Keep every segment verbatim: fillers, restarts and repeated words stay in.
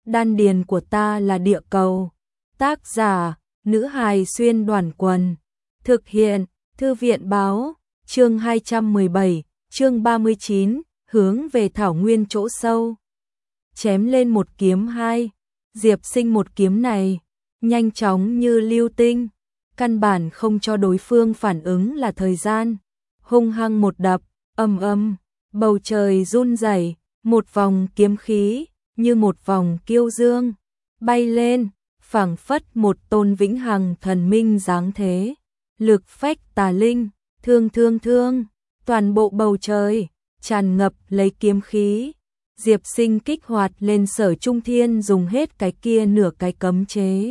đan điền của ta là địa cầu. Tác giả, nữ hài xuyên đoàn quần. Thực hiện, thư viện báo, chương hai trăm mười bảy, chương ba mươi chín, hướng về thảo nguyên chỗ sâu. Chém lên một kiếm hai, Diệp Sinh một kiếm này, nhanh chóng như lưu tinh, căn bản không cho đối phương phản ứng là thời gian. Hung hăng một đập, ầm ầm, bầu trời run rẩy, một vòng kiếm khí, như một vòng kiêu dương, bay lên, phảng phất một tôn vĩnh hằng thần minh dáng thế. Lực phách tà linh, thương thương thương, toàn bộ bầu trời, tràn ngập lấy kiếm khí. Diệp Sinh kích hoạt lên Sở Trung Thiên dùng hết cái kia nửa cái cấm chế.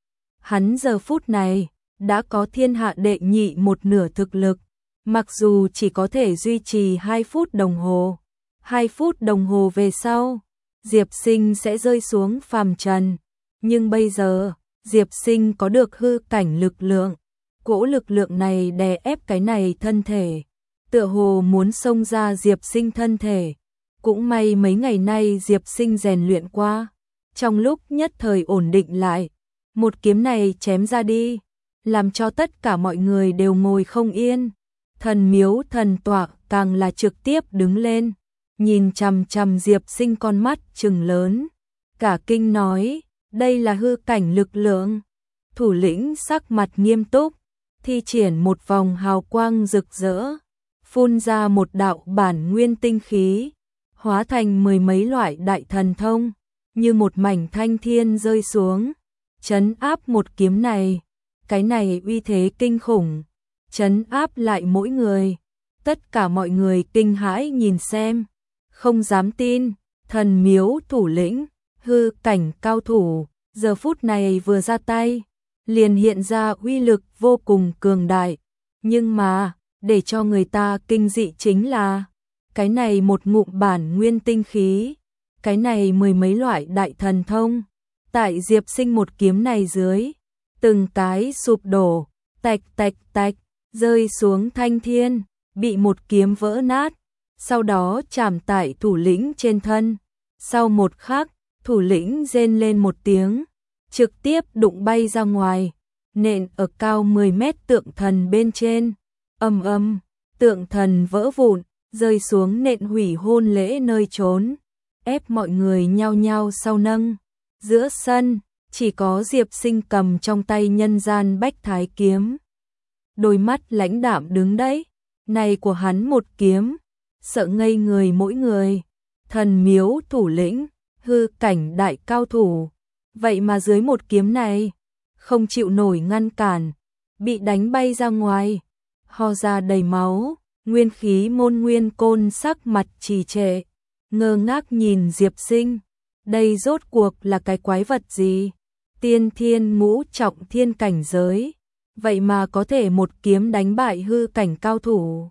Hắn giờ phút này, đã có thiên hạ đệ nhị một nửa thực lực, mặc dù chỉ có thể duy trì hai phút đồng hồ. hai phút đồng hồ về sau, Diệp Sinh sẽ rơi xuống phàm trần. Nhưng bây giờ, Diệp Sinh có được hư cảnh lực lượng. Cỗ lực lượng này đè ép cái này thân thể, tựa hồ muốn xông ra Diệp Sinh thân thể. Cũng may mấy ngày nay Diệp Sinh rèn luyện qua, trong lúc nhất thời ổn định lại. Một kiếm này chém ra đi, làm cho tất cả mọi người đều ngồi không yên. Thần miếu thần tọa càng là trực tiếp đứng lên, nhìn chằm chằm Diệp Sinh con mắt trừng lớn. Cả kinh nói, đây là hư cảnh lực lượng. Thủ lĩnh sắc mặt nghiêm túc, thi triển một vòng hào quang rực rỡ, phun ra một đạo bản nguyên tinh khí, hóa thành mười mấy loại đại thần thông, như một mảnh thanh thiên rơi xuống, trấn áp một kiếm này. Cái này uy thế kinh khủng, trấn áp lại mỗi người. Tất cả mọi người kinh hãi nhìn xem, không dám tin. Thần miếu thủ lĩnh, hư cảnh cao thủ, giờ phút này vừa ra tay, liền hiện ra uy lực vô cùng cường đại. Nhưng mà, để cho người ta kinh dị chính là, cái này một ngụm bản nguyên tinh khí, cái này mười mấy loại đại thần thông, tại Diệp Sinh một kiếm này dưới, từng cái sụp đổ, tạch tạch tạch, rơi xuống thanh thiên, bị một kiếm vỡ nát, sau đó chạm tại thủ lĩnh trên thân. Sau một khắc, thủ lĩnh rên lên một tiếng, trực tiếp đụng bay ra ngoài, nện ở cao mười mét tượng thần bên trên. Ầm ầm, tượng thần vỡ vụn, rơi xuống nện hủy hôn lễ nơi trốn, ép mọi người nhao nhao sau nâng. Giữa sân, chỉ có Diệp Sinh cầm trong tay nhân gian bách thái kiếm. Đôi mắt lãnh đạm đứng đấy, này của hắn một kiếm, sợ ngây người mỗi người. Thần miếu thủ lĩnh, hư cảnh đại cao thủ, vậy mà dưới một kiếm này, không chịu nổi ngăn cản, bị đánh bay ra ngoài, ho ra đầy máu. Nguyên khí môn Nguyên Côn sắc mặt trì trệ, ngơ ngác nhìn Diệp Sinh. Đây rốt cuộc là cái quái vật gì? Tiên thiên ngũ trọng thiên cảnh giới, vậy mà có thể một kiếm đánh bại hư cảnh cao thủ.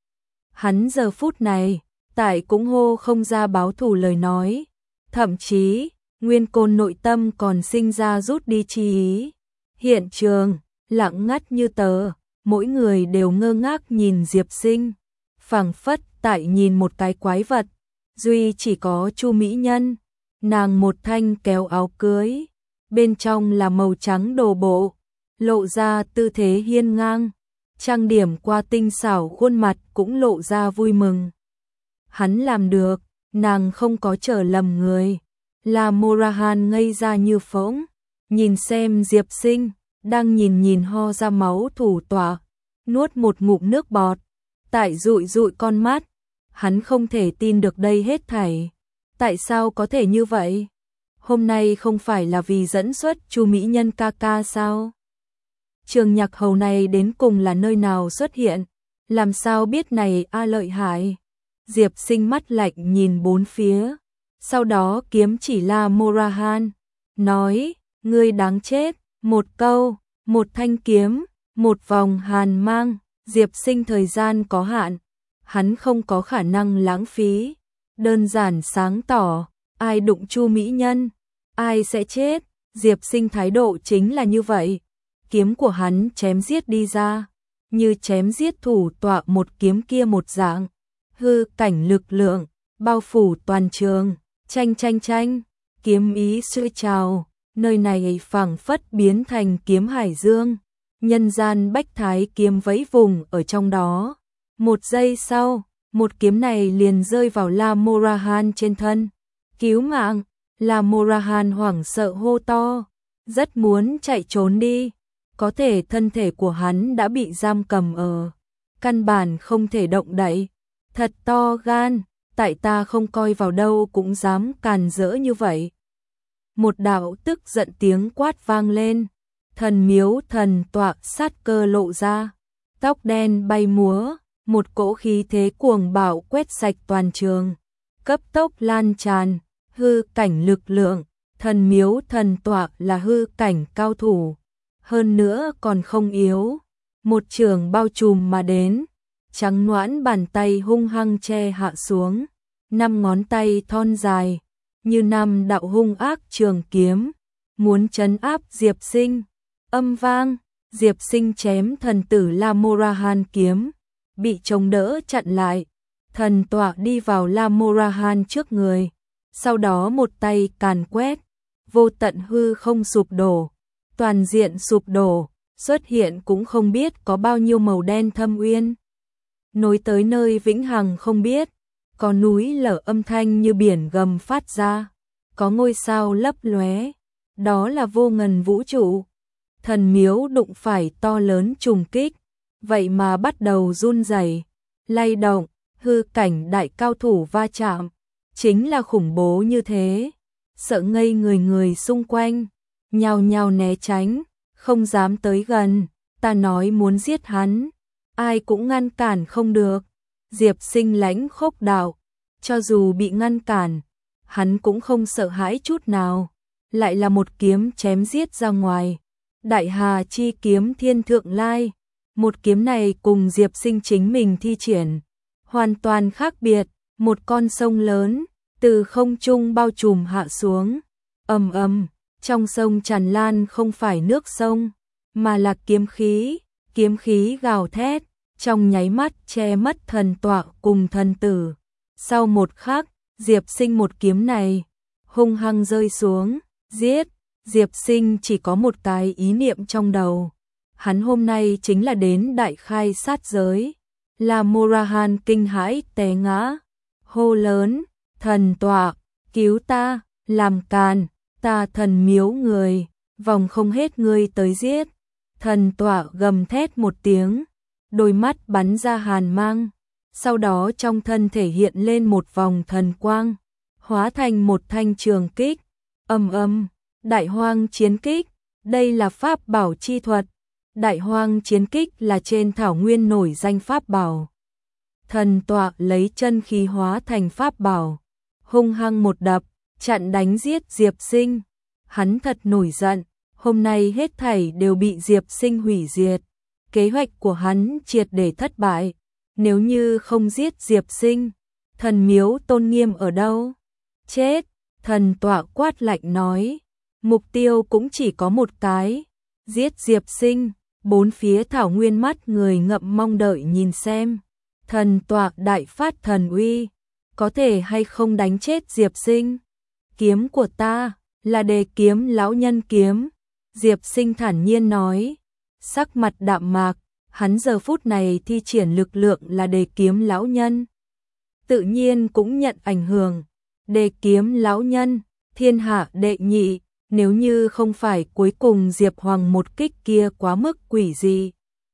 Hắn giờ phút này, tại cũng hô không ra báo thù lời nói, thậm chí, Nguyên Côn nội tâm còn sinh ra rút đi chi ý. Hiện trường, lặng ngắt như tờ, mỗi người đều ngơ ngác nhìn Diệp Sinh, phảng phất tại nhìn một cái quái vật. Duy chỉ có Chu Mỹ Nhân, nàng một thanh kéo áo cưới, bên trong là màu trắng đồ bộ, lộ ra tư thế hiên ngang, trang điểm qua tinh xảo khuôn mặt cũng lộ ra vui mừng. Hắn làm được, nàng không có trở lầm người. Là Morahan ngây ra như phỗng, nhìn xem Diệp Sinh, đang nhìn nhìn ho ra máu thủ tọa, nuốt một ngụm nước bọt, tại dụi dụi con mắt. Hắn không thể tin được đây hết thảy. Tại sao có thể như vậy? Hôm nay không phải là vì dẫn xuất Chu Mỹ Nhân ca ca sao? Trường Nhạc Hầu này đến cùng là nơi nào xuất hiện? Làm sao biết này a lợi hại? Diệp Sinh mắt lạnh nhìn bốn phía, sau đó kiếm chỉ La Morahan, nói, ngươi đáng chết. Một câu, một thanh kiếm, một vòng hàn mang. Diệp Sinh thời gian có hạn, hắn không có khả năng lãng phí, đơn giản sáng tỏ, ai đụng Chu Mỹ Nhân, ai sẽ chết. Diệp Sinh thái độ chính là như vậy. Kiếm của hắn chém giết đi ra, như chém giết thủ tọa một kiếm kia một dạng. Hư cảnh lực lượng bao phủ toàn trường, tranh tranh tranh, kiếm ý sôi trào, nơi này phảng phất biến thành kiếm hải dương, nhân gian bách thái kiếm vẫy vùng ở trong đó. Một giây sau, một kiếm này liền rơi vào La Morahan trên thân. Cứu mạng! La Morahan hoảng sợ hô to, rất muốn chạy trốn đi, có thể thân thể của hắn đã bị giam cầm ở, căn bản không thể động đậy. Thật to gan, tại ta không coi vào đâu cũng dám càn rỡ như vậy. Một đạo tức giận tiếng quát vang lên, thần miếu thần tọa sát cơ lộ ra, tóc đen bay múa, một cỗ khí thế cuồng bạo quét sạch toàn trường, cấp tốc lan tràn, hư cảnh lực lượng, thần miếu thần tọa là hư cảnh cao thủ, hơn nữa còn không yếu, một trường bao trùm mà đến, trắng nõn bàn tay hung hăng che hạ xuống, năm ngón tay thon dài, như năm đạo hung ác trường kiếm, muốn trấn áp Diệp Sinh. Âm vang, Diệp Sinh chém thần tử La Morahan kiếm, bị chống đỡ chặn lại, thần tọa đi vào La Morahan trước người, sau đó một tay càn quét, vô tận hư không sụp đổ, toàn diện sụp đổ, xuất hiện cũng không biết có bao nhiêu màu đen thâm uyên. Nối tới nơi vĩnh hằng không biết, có núi lở âm thanh như biển gầm phát ra, có ngôi sao lấp lóe, đó là vô ngần vũ trụ. Thần miếu đụng phải to lớn trùng kích, vậy mà bắt đầu run rẩy, lay động, hư cảnh đại cao thủ va chạm, chính là khủng bố như thế, sợ ngây người người xung quanh, nhao nhao né tránh, không dám tới gần, ta nói muốn giết hắn, ai cũng ngăn cản không được. Diệp Sinh lãnh khốc đạo, cho dù bị ngăn cản, hắn cũng không sợ hãi chút nào, lại là một kiếm chém giết ra ngoài. Đại Hà chi kiếm thiên thượng lai, một kiếm này cùng Diệp Sinh chính mình thi triển, hoàn toàn khác biệt, một con sông lớn, từ không trung bao trùm hạ xuống, ầm ầm, trong sông tràn lan không phải nước sông, mà là kiếm khí, kiếm khí gào thét, trong nháy mắt che mất thần tọa cùng thần tử. Sau một khắc, Diệp Sinh một kiếm này, hung hăng rơi xuống, giết. Diệp Sinh chỉ có một cái ý niệm trong đầu, hắn hôm nay chính là đến đại khai sát giới. La Morahan kinh hãi té ngã, hô lớn, thần tọa, cứu ta, làm càn, ta thần miếu người, vòng không hết ngươi tới giết. Thần tọa gầm thét một tiếng, đôi mắt bắn ra hàn mang, sau đó trong thân thể hiện lên một vòng thần quang, hóa thành một thanh trường kích, ầm ầm. Đại hoang chiến kích, đây là pháp bảo chi thuật. Đại hoang chiến kích là trên thảo nguyên nổi danh pháp bảo. Thần tọa lấy chân khí hóa thành pháp bảo, hung hăng một đập, chặn đánh giết Diệp Sinh. Hắn thật nổi giận, hôm nay hết thảy đều bị Diệp Sinh hủy diệt. Kế hoạch của hắn triệt để thất bại. Nếu như không giết Diệp Sinh, thần miếu tôn nghiêm ở đâu? Chết! Thần tọa quát lạnh nói. Mục tiêu cũng chỉ có một cái, giết Diệp Sinh. Bốn phía thảo nguyên mắt người ngậm mong đợi nhìn xem, thần tọa đại phát thần uy, có thể hay không đánh chết Diệp Sinh. Kiếm của ta là Đề kiếm lão nhân kiếm, Diệp Sinh thản nhiên nói, sắc mặt đạm mạc, hắn giờ phút này thi triển lực lượng là Đề kiếm lão nhân, tự nhiên cũng nhận ảnh hưởng. Đề kiếm lão nhân, thiên hạ đệ nhị. Nếu như không phải cuối cùng Diệp Hoàng một kích kia quá mức quỷ dị,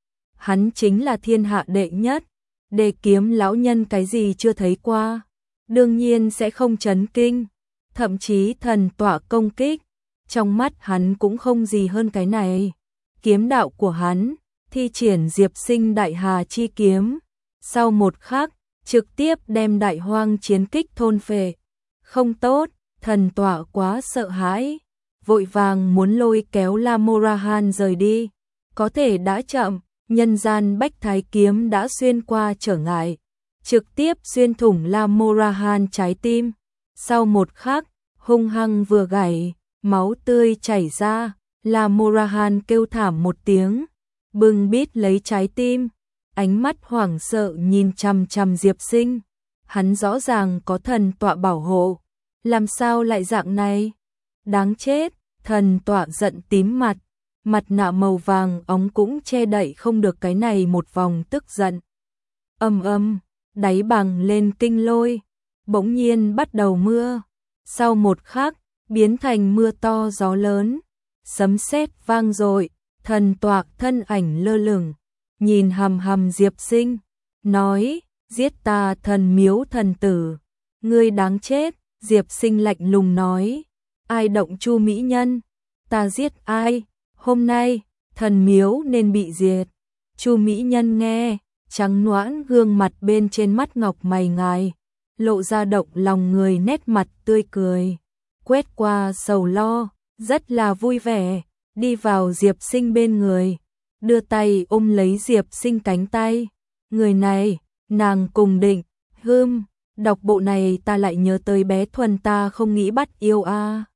hắn chính là thiên hạ đệ nhất. Đề kiếm lão nhân cái gì chưa thấy qua, đương nhiên sẽ không chấn kinh. Thậm chí thần tọa công kích, trong mắt hắn cũng không gì hơn cái này. Kiếm đạo của hắn, thi triển Diệp Sinh đại hà chi kiếm, sau một khắc, trực tiếp đem đại hoang chiến kích thôn phệ. Không tốt, thần tọa quá sợ hãi, vội vàng muốn lôi kéo La Morahan rời đi, có thể đã chậm, nhân gian bách thái kiếm đã xuyên qua trở ngại, trực tiếp xuyên thủng La Morahan trái tim. Sau một khắc, hung hăng vừa gảy, máu tươi chảy ra, La Morahan kêu thảm một tiếng, bưng bít lấy trái tim, ánh mắt hoảng sợ nhìn chằm chằm Diệp Sinh. Hắn rõ ràng có thần tọa bảo hộ, làm sao lại dạng này? Đáng chết, thần tọa giận tím mặt, mặt nạ màu vàng óng cũng che đậy không được cái này một vòng tức giận. Âm âm, đáy bằng lên kinh lôi, bỗng nhiên bắt đầu mưa, sau một khắc, biến thành mưa to gió lớn, sấm sét vang dội, thần tọa thân ảnh lơ lửng, nhìn hằm hằm Diệp Sinh, nói, giết ta thần miếu thần tử, ngươi đáng chết, Diệp Sinh lạnh lùng nói, ai động Chu mỹ nhân, ta giết ai, hôm nay, thần miếu nên bị diệt. Chu mỹ nhân nghe, trắng nõn gương mặt bên trên mắt ngọc mày ngài, lộ ra động lòng người nét mặt tươi cười, quét qua sầu lo, rất là vui vẻ, đi vào Diệp Sinh bên người, đưa tay ôm lấy Diệp Sinh cánh tay, người này, nàng cùng định, hưm, đọc bộ này ta lại nhớ tới bé Thuần ta không nghĩ bắt yêu a. À.